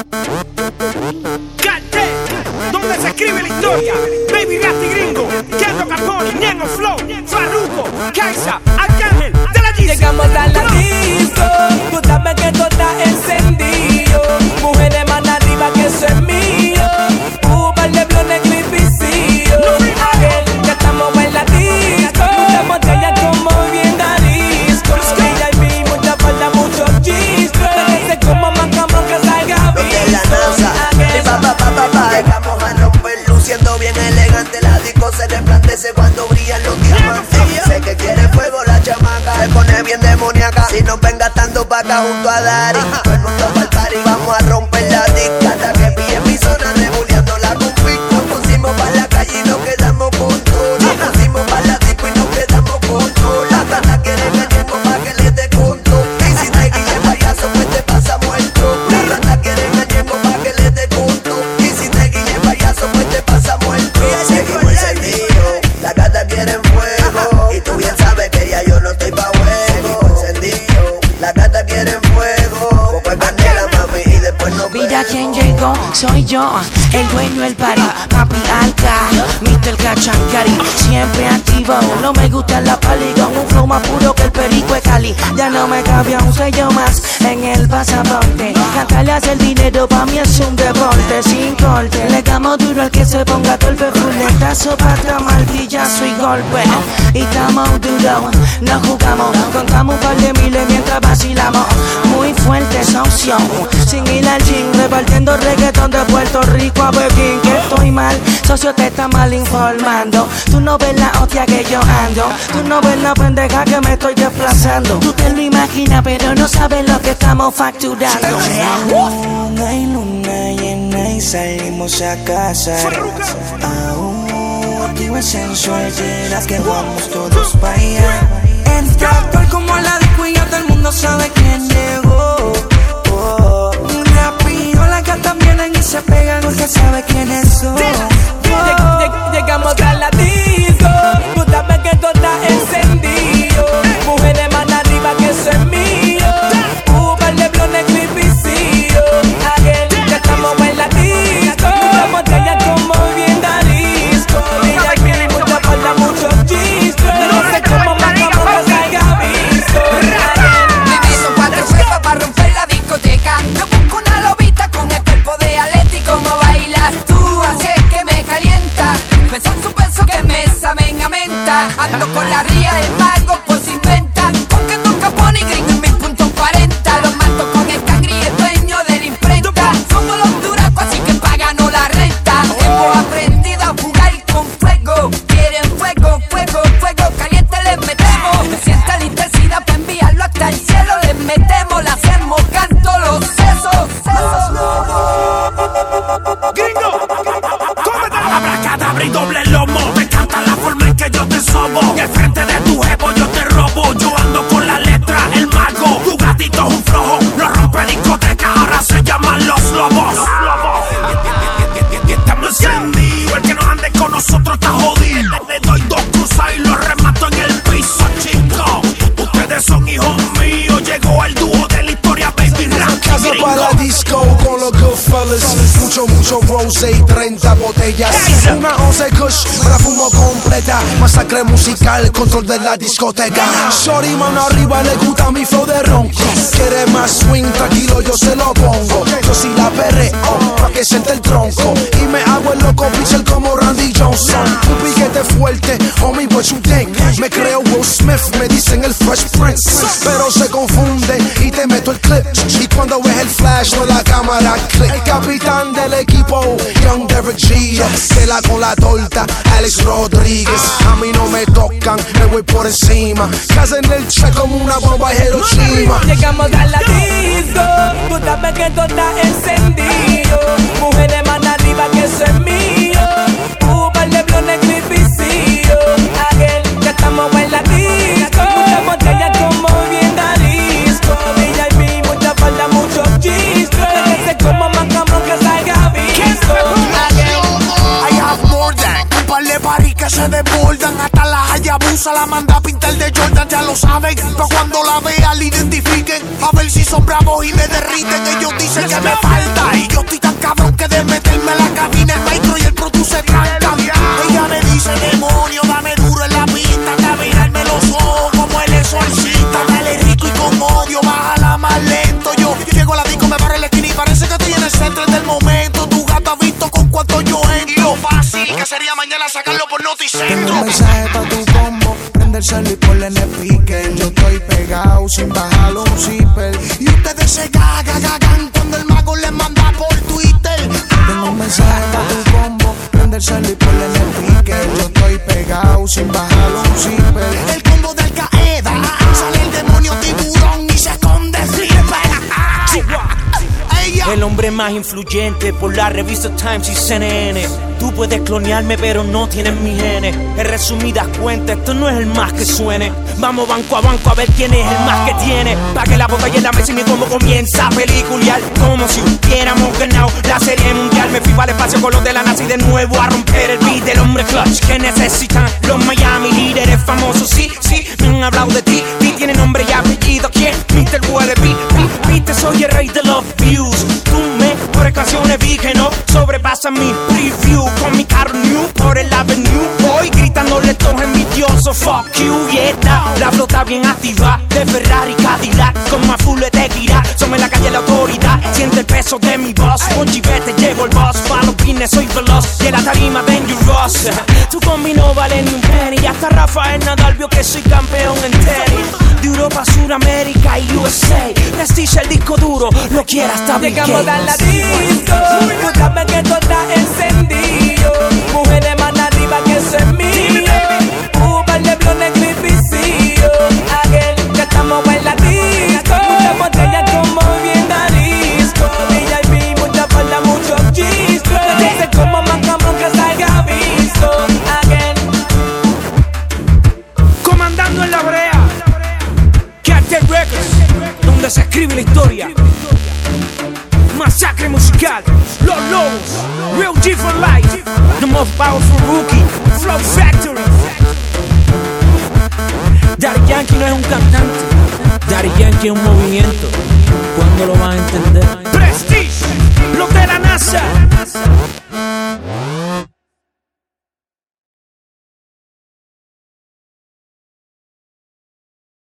Cartel, donde se escribe la historia. Baby Rasty Gringo, Kendo Capone, Ñengo Flow, Farruko, Kaisa, Arcángel, de la Yeezy. Llegamos a la disco, tú sabes que todo está encendido. Mujeres más arriba que eso es mío. Par de blones y pisillo. Aquel, ya estamos en la disco. Muchas botellas como bien arisco. VIP, mucha falda, mucho chistro. Parece como más cabrón que salga visto. De la NASA, llegamos a romper, luciendo bien elegante. La disco se resplandece cuando brillan los diamantes. Sé que quiere fuego la chamaca, se pone bien demoníaca. Si nos ven gastando paca junto a Dari, todo el mundo va al party, vamos a romper la disco. Hasta que pille mi zona, rebuleando la config. Nos pusimos pa' la calle y nos quedamos con todo. Nos pusimos pa' la disco y nos quedamos con todo. Las gatas quieren el tiempo pa' que les dé conto. Y si te guille payaso, pues te pasa muerto. Las gatas quieren el tiempo pa' que les dé conto. Y si te guille payaso, pues te pasa muerto. Seguimos encendido, las gatas quieren fuego. Y tú bien sabes que ya yo no estoy pa' juego. Seguimos encendido, las gatas quieren fuego. Pues candela, mami, y después nos vemos. Mira quién llegó, soy yo, el dueño del party, papi Alca, Mr. Cachancari, siempre activo. No me gusta la pali con un flow más puro que el perico de Cali. Ya no me cabía un sello más en el pasaporte. Cantarle hace el dinero, pa' mí es un deporte sin corte. Le damos duro al que se ponga golpe, fuletazo, pata, martillazo y golpe. Y estamos duros, no jugamos, contamos un par de miles mientras vacilamos. Muy fuerte socio, sin ir al gym, repartiendo reggaetón de Puerto Rico a Pekín. Que estoy mal, socio, te está mal informando. Tú no ves la hostia que yo ando, tú no ves la pendeja que me estoy desplazando. Tú te lo imaginas, pero no sabes lo que estamos facturando. Luna y luna llena y salimos a casa. Aún activo el sensual, llenas que vamos todos pa' allá. Entra actual como la disco y ya todo el mundo sabe quién llegó. Rápido las gatas vienen y se pegan porque sabe quiénes son. Llegamos a la disco, tú sabes que todo está encendido. Mujeres más arriba que eso es mío. Par de blones y pisillo. Aquel, ya estamos en la disco. Muchas botellas como bien arisco. VIP, mucha falda, mucho chistro. No sé cómo más vamos a salga visto. Divino cuatro huevos para romper la discoteca. Yo busco una lobita con el cuerpo de Aleti. Como bailas tú, así es que me calienta. Besos su beso que me saben a menta. Ando con la ría del mago, pues inventa. Porque nunca pone gringo en 1000.40. Los mato con el cangri, el dueño de la imprenta. Somos los duracos, así que páganos la renta. Hemos aprendido a jugar con fuego. Quieren fuego, fuego, fuego. Caliente les metemos. Sienta la intensidad para enviarlo hasta el cielo. Les metemos, le hacemos canto los sesos. Gringo, cómete la abracadabra y doble lomo. Me encanta la forma en que yo te sobo. Y al frente de tu jevo yo te robo. Yo ando con la letra, el mago. Tu gatito es un flojo, lo rompe discoteca. Ahora se llaman los lobos. Y estamos encendidos. El que no ande con nosotros está jodido. Le doy dos cruzas y lo remato en el piso, chicos. Ustedes son hijos míos. Llegó el dúo de la historia, Baby Rasty Casa para la disco con los Goodfellas. Mucho rose y 30 botellas. Una 11 kush, me la fumo completa. Masacre musical, control de la discoteca. Shorty mano arriba, le gusta mi flow de ronco. Quiere más swing, tranquilo yo se lo pongo. Yo sí la perreo, pa' que siente el tronco. Y me hago el loco pitcher como Randy Johnson. Un piquete fuerte, homie what you think. Me creo Will Smith, me dicen el Fresh Prince. Pero se confunde y te meto el clip. Y cuando ves el flash no la cámara click. El capitán del equipo, Young Derek G. Tela con la torta, Alex Rodríguez. A mí no me tocan, me voy por encima. Casa en el check como una bomba de Hiroshima. Llegamos a la disco, tú sabes que todo está encendido. Mujeres más arriba que eso es mío. Par de blones y pisillo. Aquel, ya estamos en la disco. Muchas botellas como bien arisco. VIP, mucha falda, mucho chistro. Ese como más cabrón que salga visto. I have more than un par de party que se desbordan. Hasta la Hayabusa la manda a pintar de Jordan ya lo saben, pa' cuando la vean la identifiquen. A ver si son bravos y me derriten. Ellos dicen que me falta y yo estoy tan cabrón que de meterme en la cabina el micro y el produce tranca. Ella me dice, demonio, dame duro en la pista, hasta mirarme los ojos como el exorcista. Dale rico y con odio, bájala más lento. Yo llego a la disco, me barro en la esquina y parece que estoy en el centro del momento. Tu gata ha visto con cuánto yo entro. Y lo fácil que sería mañana sacarlo por Noticentro. Tengo un mensaje pa' tu combo, prende el cel y ponle en el speaker. Yo estoy pegado sin bajarlo un zipper. Y ustedes se gagan cuando el mago les manda por Twitter. Tengo un mensaje pa' tu combo, prende el cel y ponle en el speaker. Yo estoy pegado sin bajarlo un zipper. El combo de Al Qaeda, sale el demonio tiburón y se esconde Flipper. El hombre más influyente por la revista Times y CNN. Tú puedes clonearme pero no tienes mis genes. En resumidas cuentas, esto no es el más que suene. Vamos banco a ver quién es el más que tiene. Pa' que la botella en la mesa y mi combo comienza a peliculear. Como si hubiéramos ganado la serie mundial. Me fui para el espacio con los de la NASA y de nuevo a romper el beat del hombre clutch que necesitan los Miami líderes famosos. Sí, me han hablado de ti. Tiene nombre y apellido. ¿Quién? Mr. Wallaby. Viste, soy el rey de los views. Tú mejores canciones vi que no sobrepasan mi preview. Con mi carro new por el avenue. Voy gritándole todos envidiosos. Fuck you, yeah. La flota bien activa de Ferrari Cadillac. Con más full de tequila. Somos en la calle la autoridad. Siente el peso de mi voz. Con chivete llevo el boss. Pa' los pines soy veloz. Y en la tarima dangerous. Tú con mi no vale ni un penny. Y hasta Rafael Nadal vio que soy campeón en tenis. De Europa, Suramérica y USA. Prestige el disco duro. Lo quiera hasta Big Games. Llegamos a la disco. Tú sabes que todo está encendido. Mujeres más arriba que eso es mío. Uber, Leblones, Gripicillo. Again, que estamos en la disco. Muchas botellas como bien disco. VIP, mucha falda, muchos chistos. Dice como más cabrón que salga visto. Again. Comandando en la brea. Cartel Records, donde se escribe la historia. Masacre musical, Los Lobos, Real G for Life, The Most Powerful Rookie, Flow Factory. Daddy Yankee no es un cantante, Daddy Yankee es un movimiento. ¿Cuándo lo van a entender?